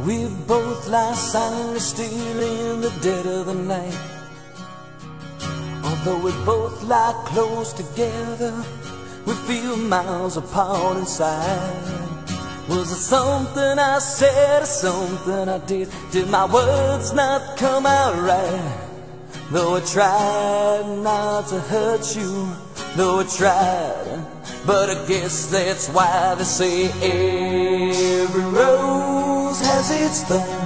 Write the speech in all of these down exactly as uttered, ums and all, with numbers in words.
We both lie silently still in the dead of the night. Although we both lie close together, we feel miles apart inside. Was it something I said or something I did? Did my words not come out right? Though I tried not to hurt you, though I tried, but I guess that's why they say every rose has its thorn.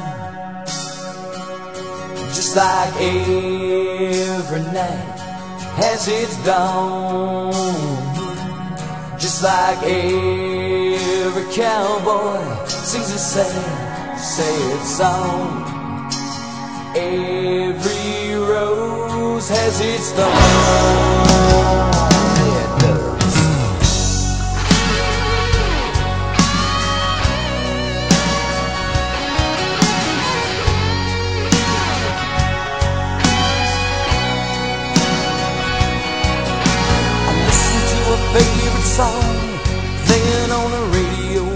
Just like every night has its dawn. Just like every cowboy sings a sad, sad song. Every rose has its thorn. Yeah, it does. I listen to a favorite song playing on the radio.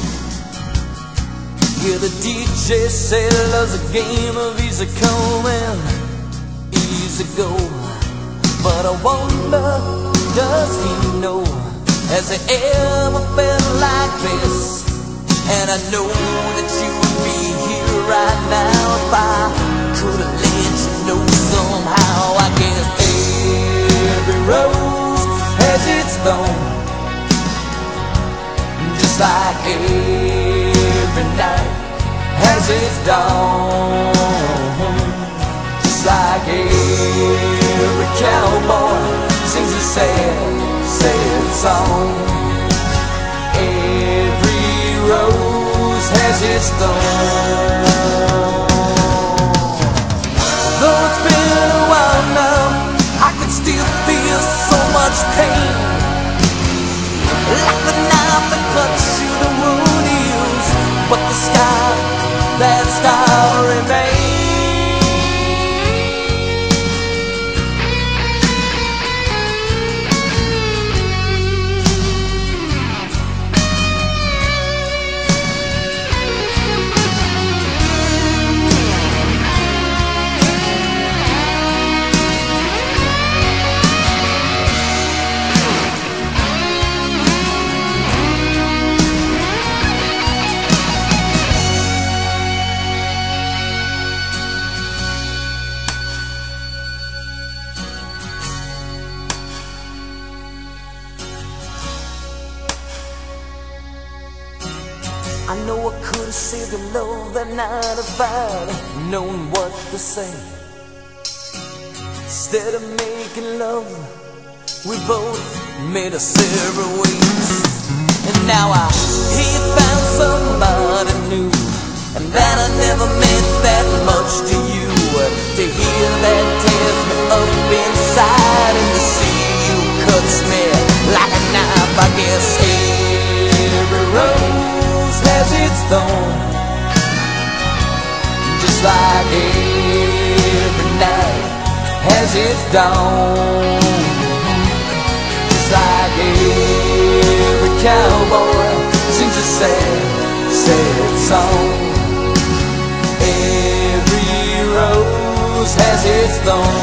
Yeah, the D J said love's a game of easy come and easy go. But I wonder, does he know? Has he ever felt like this? And I know that you would be here right now if I could have let you know somehow. I guess every rose has its thorn. Just like every night has its dawn. Just like every cowboy sings a sad, sad song. Every rose has its thorn. Though it's been a while now, I can still feel so much pain. Like the knife that cuts you, the wound heals, but the scar, that scar remains. I know I could have saved your love that night if I'd known what to say. Instead of making love, we both made us separate ways. And now I hear you found somebody new, and that I never meant that much to you. To hear that tears me up inside, and to see you cuts me like a knife. I guess every rose has its thorn. Just like every night has its dawn. Just like every cowboy sings a sad, sad song. Every rose has its thorn.